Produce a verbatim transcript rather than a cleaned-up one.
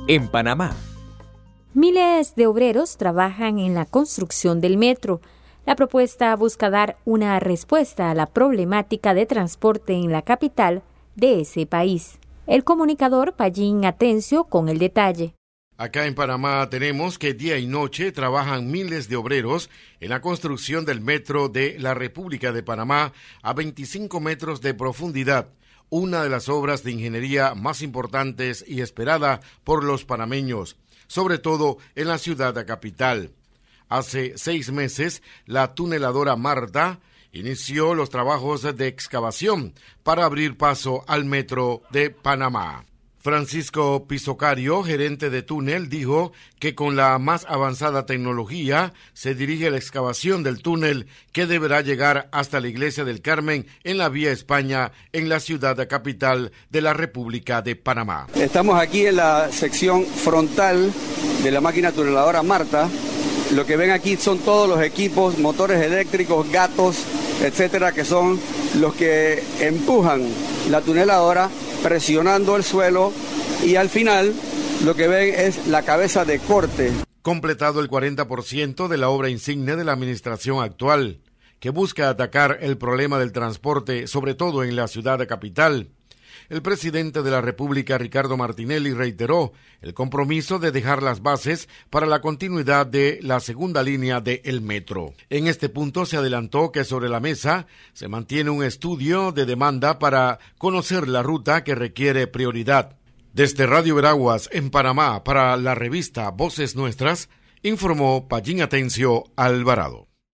en Panamá. Miles de obreros trabajan en la construcción del metro. La propuesta busca dar una respuesta a la problemática de transporte en la capital de ese país. El comunicador Pallín Atencio con el detalle. Acá en Panamá tenemos que día y noche trabajan miles de obreros en la construcción del metro de la República de Panamá a veinticinco metros de profundidad, una de las obras de ingeniería más importantes y esperada por los panameños, sobre todo en la ciudad capital. Hace seis meses, la tuneladora Marta inició los trabajos de excavación para abrir paso al metro de Panamá. Francisco Pisocario, gerente de túnel, dijo que con la más avanzada tecnología se dirige la excavación del túnel que deberá llegar hasta la Iglesia del Carmen en la Vía España, en la ciudad capital de la República de Panamá. Estamos aquí en la sección frontal de la máquina tuneladora Marta. Lo que ven aquí son todos los equipos, motores eléctricos, gatos, etcétera, que son los que empujan la tuneladora presionando el suelo, y al final lo que ven es la cabeza de corte. Completado el cuarenta por ciento de la obra insignia de la administración actual, que busca atacar el problema del transporte, sobre todo en la ciudad capital. El presidente de la República, Ricardo Martinelli, reiteró el compromiso de dejar las bases para la continuidad de la segunda línea del metro. En este punto se adelantó que sobre la mesa se mantiene un estudio de demanda para conocer la ruta que requiere prioridad. Desde Radio Veraguas, en Panamá, para la revista Voces Nuestras, informó Pallín Atencio Alvarado.